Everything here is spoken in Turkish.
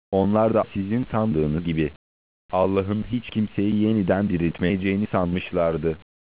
Onlar da sizin sandığınız gibi Allah'ın hiç kimseyi yeniden diriltmeyeceğini sanmışlardı.